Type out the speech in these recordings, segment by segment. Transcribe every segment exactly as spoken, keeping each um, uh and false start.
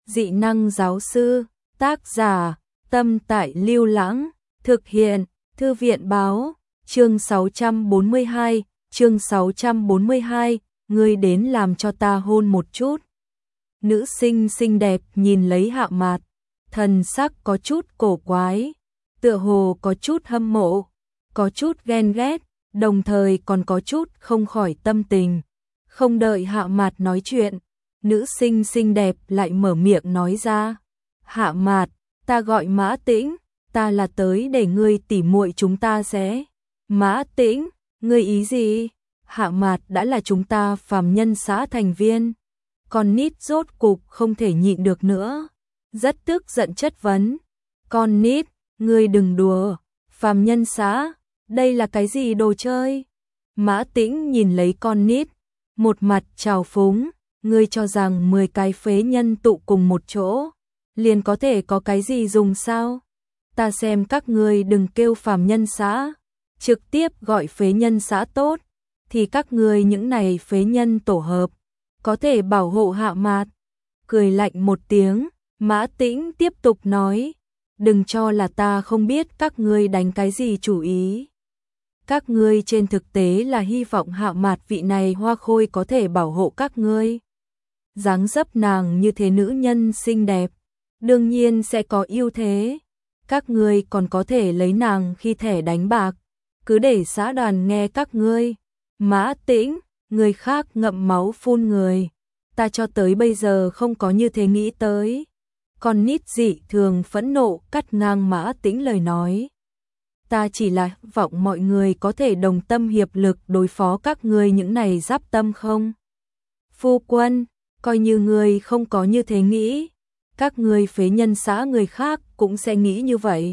Dị năng giáo sư, tác giả, Tâm Tại Lưu Lãng, thực hiện, Thư viện báo, chương sáu trăm bốn mươi hai, chương sáu trăm bốn mươi hai, ngươi đến làm cho ta hôn một chút. Nữ sinh xinh đẹp nhìn lấy Hạ Mạt, thần sắc có chút cổ quái, tựa hồ có chút hâm mộ, có chút ghen ghét, đồng thời còn có chút không khỏi tâm tình. Không đợi Hạ Mạt nói chuyện, nữ sinh xinh đẹp lại mở miệng nói ra. Hạ Mạt, ta gọi Mã Tĩnh, ta là tới để ngươi tỉ muội chúng ta sẽ. Mã Tĩnh, ngươi ý gì? Hạ Mạt đã là chúng ta phàm nhân xã thành viên. Con nít rốt cục không thể nhịn được nữa, rất tức giận chất vấn. Con nít, ngươi đừng đùa, phàm nhân xã, đây là cái gì đồ chơi? Mã Tĩnh nhìn lấy con nít, một mặt trào phúng, ngươi cho rằng mười cái phế nhân tụ cùng một chỗ, liền có thể có cái gì dùng sao? Ta xem các ngươi đừng kêu phàm nhân xã, trực tiếp gọi phế nhân xã tốt, thì các ngươi những này phế nhân tổ hợp, có thể bảo hộ Hạ Mạt. Cười lạnh một tiếng, Mã Tĩnh tiếp tục nói, đừng cho là ta không biết các ngươi đánh cái gì chủ ý. Các ngươi trên thực tế là hy vọng Hạ Mạt vị này hoa khôi có thể bảo hộ các ngươi. Dáng dấp nàng như thế nữ nhân xinh đẹp, đương nhiên sẽ có ưu thế. Các ngươi còn có thể lấy nàng khi thẻ đánh bạc, cứ để xã đoàn nghe các ngươi. Mã Tĩnh, người khác ngậm máu phun người, ta cho tới bây giờ không có như thế nghĩ tới. Con nít dị thường phẫn nộ cắt ngang Mã Tĩnh lời nói. Ta chỉ là vọng mọi người có thể đồng tâm hiệp lực đối phó các ngươi những này giáp tâm không? Phu quân, coi như ngươi không có như thế nghĩ, các ngươi phế nhân xã người khác cũng sẽ nghĩ như vậy.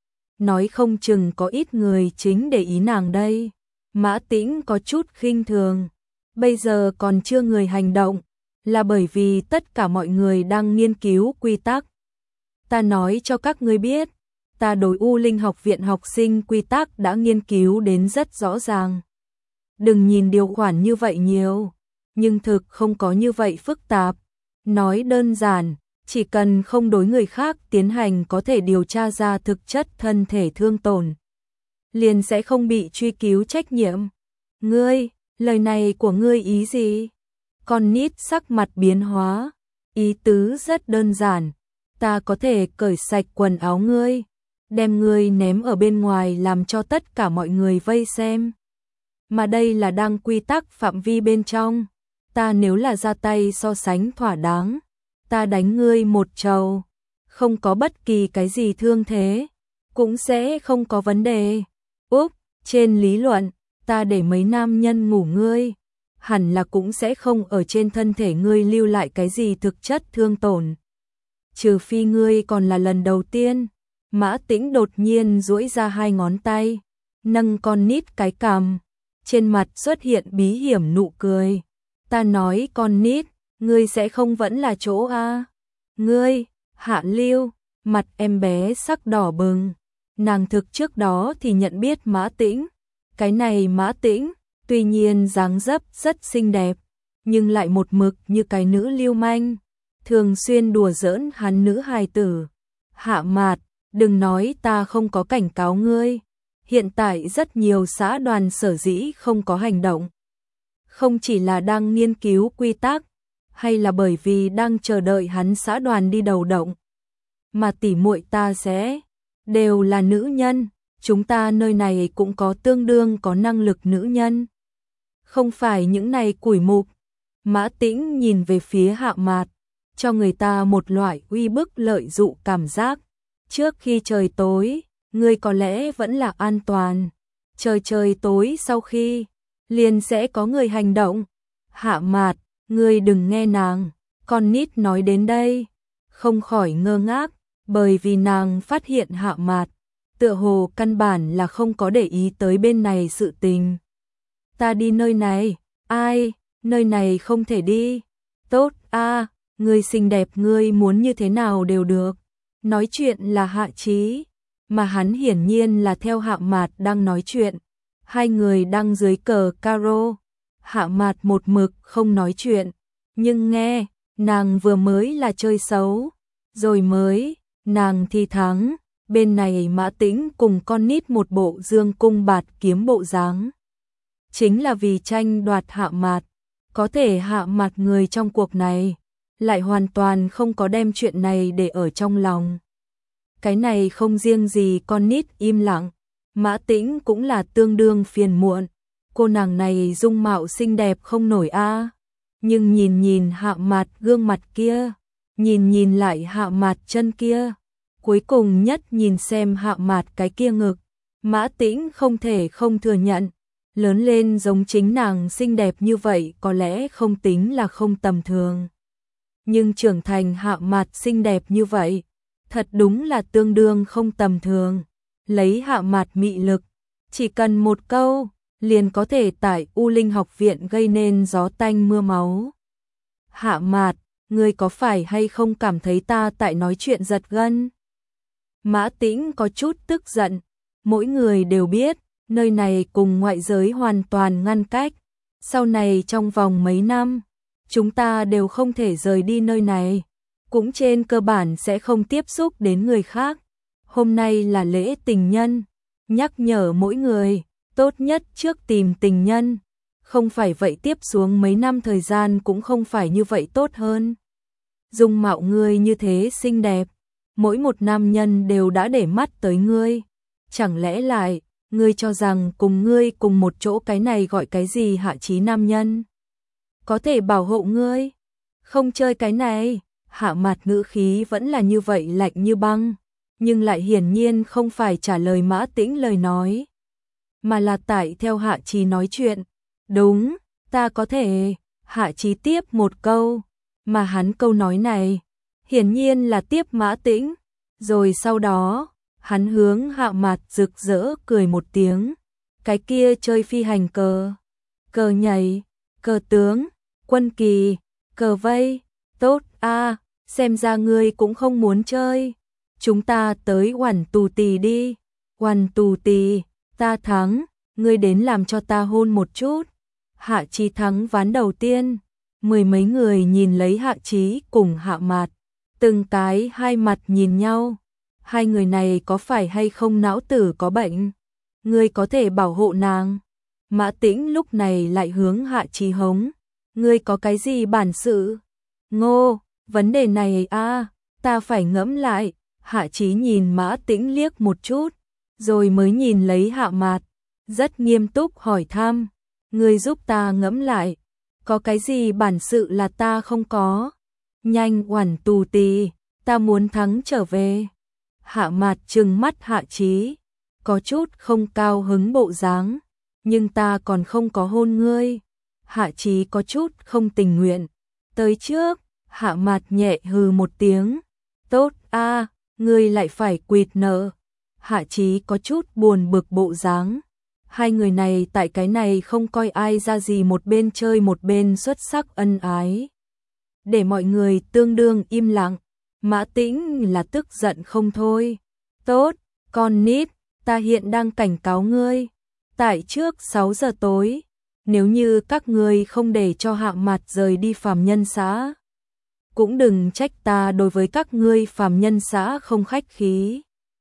Nói không chừng có ít người chính để ý nàng đây. Mã Tĩnh có chút khinh thường, bây giờ còn chưa người hành động, là bởi vì tất cả mọi người đang nghiên cứu quy tắc. Ta nói cho các ngươi biết, ta đối U Linh học viện học sinh quy tắc đã nghiên cứu đến rất rõ ràng. Đừng nhìn điều khoản như vậy nhiều, nhưng thực không có như vậy phức tạp. Nói đơn giản, chỉ cần không đối người khác tiến hành có thể điều tra ra thực chất thân thể thương tổn, liền sẽ không bị truy cứu trách nhiệm. Ngươi, lời này của ngươi ý gì? Con nít sắc mặt biến hóa, ý tứ rất đơn giản, ta có thể cởi sạch quần áo ngươi, đem ngươi ném ở bên ngoài làm cho tất cả mọi người vây xem. Mà đây là đang quy tắc phạm vi bên trong, ta nếu là ra tay so sánh thỏa đáng, ta đánh ngươi một trầu, không có bất kỳ cái gì thương thế, cũng sẽ không có vấn đề. Úp, trên lý luận, ta để mấy nam nhân ngủ ngươi, hẳn là cũng sẽ không ở trên thân thể ngươi lưu lại cái gì thực chất thương tổn. Trừ phi ngươi còn là lần đầu tiên. Mã Tĩnh đột nhiên duỗi ra hai ngón tay, nâng con nít cái cằm, trên mặt xuất hiện bí hiểm nụ cười. Ta nói con nít, ngươi sẽ không vẫn là chỗ a? Ngươi, Hạ Lưu, mặt em bé sắc đỏ bừng. Nàng thực trước đó thì nhận biết Mã Tĩnh. Cái này Mã Tĩnh, tuy nhiên dáng dấp rất xinh đẹp, nhưng lại một mực như cái nữ lưu manh, thường xuyên đùa giỡn hắn nữ hài tử. Hạ Mạt, đừng nói ta không có cảnh cáo ngươi. Hiện tại rất nhiều xã đoàn sở dĩ không có hành động, không chỉ là đang nghiên cứu quy tắc, hay là bởi vì đang chờ đợi hắn xã đoàn đi đầu động, mà tỉ muội ta sẽ đều là nữ nhân, chúng ta nơi này cũng có tương đương có năng lực nữ nhân. Không phải những này củi mục. Mã Tĩnh nhìn về phía Hạ Mạt, cho người ta một loại uy bức lợi dụ cảm giác. Trước khi trời tối, ngươi có lẽ vẫn là an toàn. Trời trời tối sau khi, liền sẽ có người hành động. Hạ Mạt, ngươi đừng nghe nàng. Con nít nói đến đây, không khỏi ngơ ngác, bởi vì nàng phát hiện Hạ Mạt tựa hồ căn bản là không có để ý tới bên này sự tình. Ta đi nơi này, ai, nơi này không thể đi. Tốt a, ngươi xinh đẹp, ngươi muốn như thế nào đều được. Nói chuyện là Hạ Chí, mà hắn hiển nhiên là theo Hạ Mạt đang nói chuyện. Hai người đang dưới cờ caro. Hạ Mạt một mực không nói chuyện, nhưng nghe, nàng vừa mới là chơi xấu, rồi mới, nàng thì thắng, bên này Mã Tĩnh cùng con nít một bộ dương cung bạt kiếm bộ dáng. Chính là vì tranh đoạt Hạ Mạt, có thể Hạ Mạt người trong cuộc này, lại hoàn toàn không có đem chuyện này để ở trong lòng. Cái này không riêng gì con nít im lặng, Mã Tĩnh cũng là tương đương phiền muộn, cô nàng này dung mạo xinh đẹp không nổi a, nhưng nhìn nhìn Hạ Mạt gương mặt kia, nhìn nhìn lại Hạ Mạt chân kia, cuối cùng nhất nhìn xem Hạ Mạt cái kia ngực, Mã Tĩnh không thể không thừa nhận, lớn lên giống chính nàng xinh đẹp như vậy có lẽ không tính là không tầm thường. Nhưng trưởng thành Hạ Mạt xinh đẹp như vậy, thật đúng là tương đương không tầm thường. Lấy Hạ Mạt mị lực, chỉ cần một câu, liền có thể tại U Linh học viện gây nên gió tanh mưa máu. Hạ Mạt, ngươi có phải hay không cảm thấy ta tại nói chuyện giật gân? Mã Tĩnh có chút tức giận, mỗi người đều biết, nơi này cùng ngoại giới hoàn toàn ngăn cách. Sau này trong vòng mấy năm, chúng ta đều không thể rời đi nơi này, cũng trên cơ bản sẽ không tiếp xúc đến người khác. Hôm nay là lễ tình nhân, nhắc nhở mỗi người, tốt nhất trước tìm tình nhân, không phải vậy tiếp xuống mấy năm thời gian cũng không phải như vậy tốt hơn. Dung mạo ngươi như thế xinh đẹp, mỗi một nam nhân đều đã để mắt tới ngươi, chẳng lẽ lại, ngươi cho rằng cùng ngươi cùng một chỗ cái này gọi cái gì hạ trí nam nhân? Có thể bảo hộ ngươi, không chơi cái này. Hạ Mạt ngữ khí vẫn là như vậy lạnh như băng, nhưng lại hiển nhiên không phải trả lời Mã Tĩnh lời nói, mà là tại theo Hạ Trí nói chuyện. Đúng, ta có thể. Hạ Trí tiếp một câu, mà hắn câu nói này, hiển nhiên là tiếp Mã Tĩnh, rồi sau đó, hắn hướng Hạ Mạt rực rỡ cười một tiếng, cái kia chơi phi hành cờ, cờ nhảy, cờ tướng, quân kỳ, cờ vây, tốt a, xem ra ngươi cũng không muốn chơi. Chúng ta tới Oản Tù Tì đi. Oản Tù Tì, ta thắng, ngươi đến làm cho ta hôn một chút. Hạ Trí thắng ván đầu tiên, mười mấy người nhìn lấy Hạ Trí cùng Hạ Mạt, từng cái hai mặt nhìn nhau. Hai người này có phải hay không não tử có bệnh? Ngươi có thể bảo hộ nàng. Mã Tĩnh lúc này lại hướng Hạ Trí hống, ngươi có cái gì bản sự? Ngô, vấn đề này a, ta phải ngẫm lại. Hạ Trí nhìn Mã Tĩnh liếc một chút, rồi mới nhìn lấy Hạ Mạt, rất nghiêm túc hỏi thăm, ngươi giúp ta ngẫm lại, có cái gì bản sự là ta không có? Nhanh Oản Tù Tì, ta muốn thắng trở về. Hạ Mạt trừng mắt Hạ Trí, có chút không cao hứng bộ dáng, nhưng ta còn không có hôn ngươi. Hạ Trí có chút không tình nguyện, tới trước. Hạ Mạt nhẹ hừ một tiếng, tốt a, ngươi lại phải quỵt nợ. Hạ Trí có chút buồn bực bộ dáng. Hai người này tại cái này không coi ai ra gì, một bên chơi một bên xuất sắc ân ái, để mọi người tương đương im lặng. Mã Tĩnh là tức giận không thôi. Tốt, con nít, ta hiện đang cảnh cáo ngươi, tại trước sáu giờ tối, nếu như các ngươi không để cho Hạ Mạt rời đi phàm nhân xã, cũng đừng trách ta đối với các ngươi phàm nhân xã không khách khí.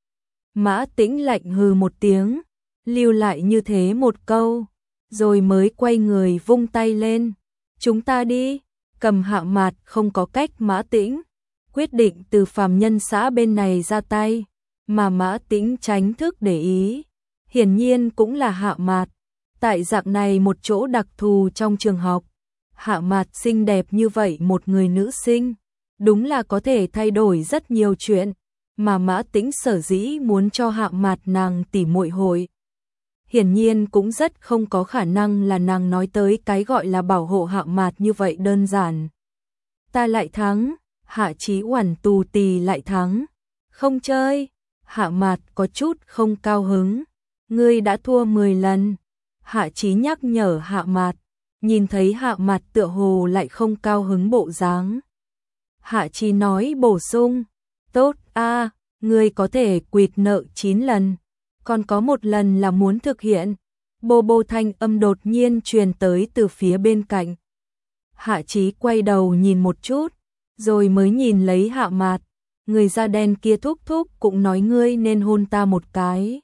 Mã Tĩnh lạnh hừ một tiếng, lưu lại như thế một câu, rồi mới quay người vung tay lên. Chúng ta đi. Cầm Hạ Mạt không có cách, Mã Tĩnh quyết định từ phàm nhân xã bên này ra tay, mà Mã Tĩnh tránh thức để ý, hiển nhiên cũng là Hạ Mạt. Tại dạng này một chỗ đặc thù trong trường học, Hạ Mạt xinh đẹp như vậy một người nữ sinh, đúng là có thể thay đổi rất nhiều chuyện, mà Mã Tĩnh sở dĩ muốn cho Hạ Mạt nàng tỉ muội hội, hiển nhiên cũng rất không có khả năng là nàng nói tới cái gọi là bảo hộ Hạ Mạt như vậy đơn giản. Ta lại thắng. Hạ Trí Oản Tù Tì lại thắng. Không chơi. Hạ Mạt có chút không cao hứng. Ngươi đã thua mười lần. Hạ Trí nhắc nhở Hạ Mạt, nhìn thấy Hạ Mạt tựa hồ lại không cao hứng bộ dáng. Hạ Trí nói bổ sung, tốt a, ngươi có thể quỵt nợ chín lần, còn có một lần là muốn thực hiện. Bô bô thanh âm đột nhiên truyền tới từ phía bên cạnh. Hạ Trí quay đầu nhìn một chút, rồi mới nhìn lấy Hạ Mạt. Người da đen kia thúc thúc cũng nói ngươi nên hôn ta một cái.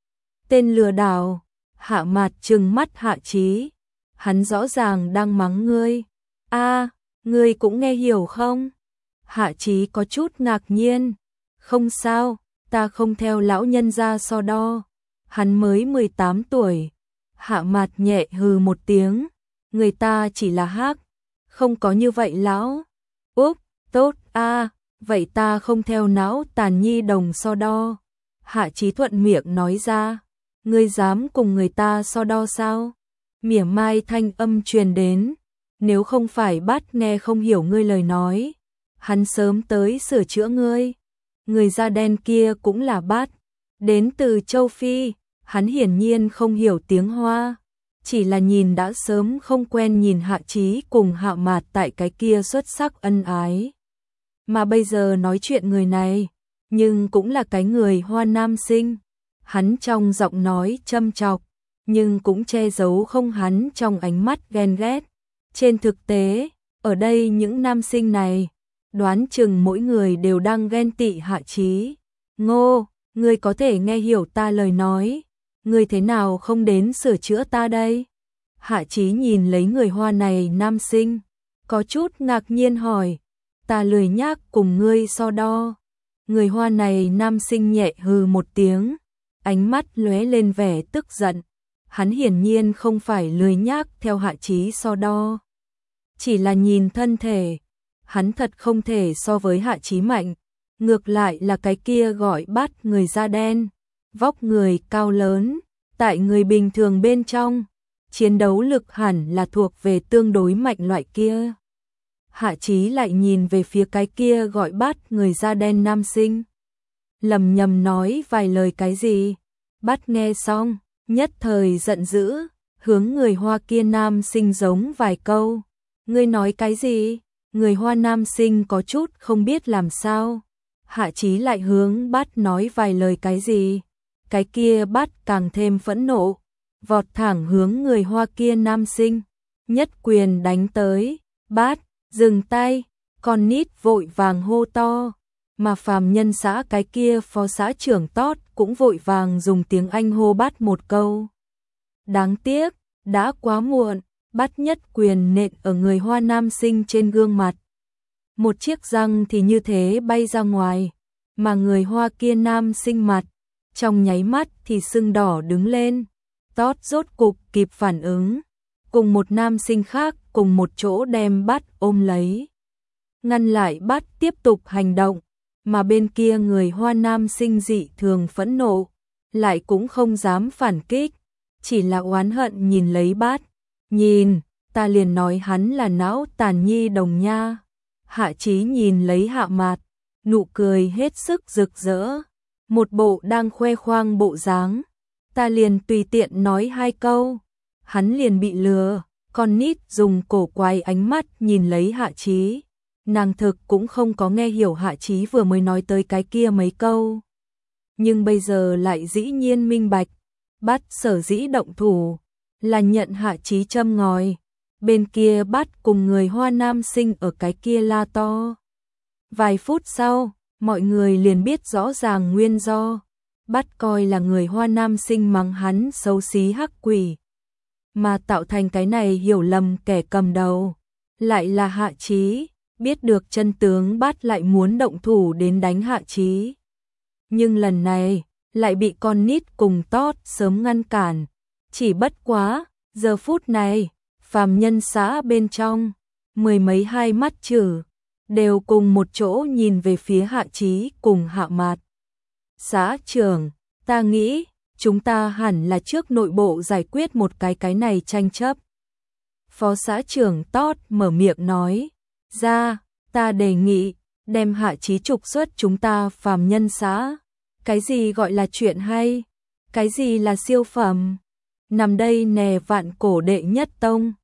Tên lừa đảo. Hạ Mạt trừng mắt Hạ Chí. Hắn rõ ràng đang mắng ngươi. A, ngươi cũng nghe hiểu không? Hạ Chí có chút ngạc nhiên. Không sao, ta không theo lão nhân ra so đo. Hắn mới mười tám tuổi. Hạ Mạt nhẹ hừ một tiếng. Người ta chỉ là hắc. Không có như vậy lão. Úp, tốt a, vậy ta không theo não tàn nhi đồng so đo. Hạ Chí thuận miệng nói ra. Ngươi dám cùng người ta so đo sao? Mỉa mai thanh âm truyền đến. Nếu không phải Bát nghe không hiểu ngươi lời nói, hắn sớm tới sửa chữa ngươi. Người da đen kia cũng là Bát, đến từ châu Phi, hắn hiển nhiên không hiểu tiếng Hoa, chỉ là nhìn đã sớm không quen nhìn Hạ Chí cùng Hạ Mạt tại cái kia xuất sắc ân ái. Mà bây giờ nói chuyện người này, nhưng cũng là cái người Hoa nam sinh. Hắn trong giọng nói châm chọc, nhưng cũng che giấu không hắn trong ánh mắt ghen ghét. Trên thực tế, ở đây những nam sinh này, đoán chừng mỗi người đều đang ghen tị Hạ Chí. Ngô, ngươi có thể nghe hiểu ta lời nói, ngươi thế nào không đến sửa chữa ta đây? Hạ Chí nhìn lấy người Hoa này nam sinh, có chút ngạc nhiên hỏi, ta lười nhác cùng ngươi so đo. Người Hoa này nam sinh nhẹ hừ một tiếng, ánh mắt lóe lên vẻ tức giận. Hắn hiển nhiên không phải lười nhác theo Hạ Chí so đo. Chỉ là nhìn thân thể, hắn thật không thể so với Hạ Chí mạnh. Ngược lại là cái kia gọi Bát người da đen, vóc người cao lớn, tại người bình thường bên trong, chiến đấu lực hẳn là thuộc về tương đối mạnh loại kia. Hạ Chí lại nhìn về phía cái kia gọi Bát người da đen nam sinh. Lầm nhầm nói vài lời cái gì. Bát nghe xong, nhất thời giận dữ, hướng người Hoa kia nam sinh giống vài câu. Ngươi nói cái gì? Người Hoa nam sinh có chút không biết làm sao. Hạ Chí lại hướng Bát nói vài lời cái gì. Cái kia Bát càng thêm phẫn nộ, vọt thẳng hướng người Hoa kia nam sinh, nhất quyền đánh tới. Bát, dừng tay, con nít vội vàng hô to. Mà phàm nhân xã cái kia phó xã trưởng Tót cũng vội vàng dùng tiếng Anh hô Bát một câu. Đáng tiếc, đã quá muộn, Bát nhất quyền nện ở người Hoa nam sinh trên gương mặt. Một chiếc răng thì như thế bay ra ngoài, mà người Hoa kia nam sinh mặt, trong nháy mắt thì sưng đỏ đứng lên. Tót rốt cục kịp phản ứng, cùng một nam sinh khác cùng một chỗ đem Bát ôm lấy. Ngăn lại Bát tiếp tục hành động. Mà bên kia người Hoa nam sinh dị thường phẫn nộ, lại cũng không dám phản kích, chỉ là oán hận nhìn lấy Bát. Nhìn, ta liền nói hắn là não tàn nhi đồng nha. Hạ Chí nhìn lấy Hạ Mạt, nụ cười hết sức rực rỡ, một bộ đang khoe khoang bộ dáng. Ta liền tùy tiện nói hai câu, hắn liền bị lừa. Con nít dùng cổ quái ánh mắt nhìn lấy Hạ Chí. Nàng thực cũng không có nghe hiểu Hạ Chí vừa mới nói tới cái kia mấy câu. Nhưng bây giờ lại dĩ nhiên minh bạch, Bát sở dĩ động thủ, là nhận Hạ Chí châm ngòi. Bên kia Bát cùng người Hoa nam sinh ở cái kia la to. Vài phút sau, mọi người liền biết rõ ràng nguyên do. Bát coi là người Hoa nam sinh mắng hắn xấu xí hắc quỷ, mà tạo thành cái này hiểu lầm kẻ cầm đầu lại là Hạ Chí. Biết được chân tướng Bát lại muốn động thủ đến đánh Hạ Chí. Nhưng lần này, lại bị con nít cùng Tót sớm ngăn cản. Chỉ bất quá, giờ phút này, phàm nhân xã bên trong, mười mấy hai mắt chử, đều cùng một chỗ nhìn về phía Hạ Chí cùng Hạ Mạt. Xã trưởng, ta nghĩ, chúng ta hẳn là trước nội bộ giải quyết một cái cái này tranh chấp. Phó xã trưởng Tót mở miệng nói. Ra, ta đề nghị, đem Hạ Chí trục xuất chúng ta phàm nhân xã. Cái gì gọi là chuyện hay? Cái gì là siêu phẩm? Nằm đây nè vạn cổ đệ nhất tông.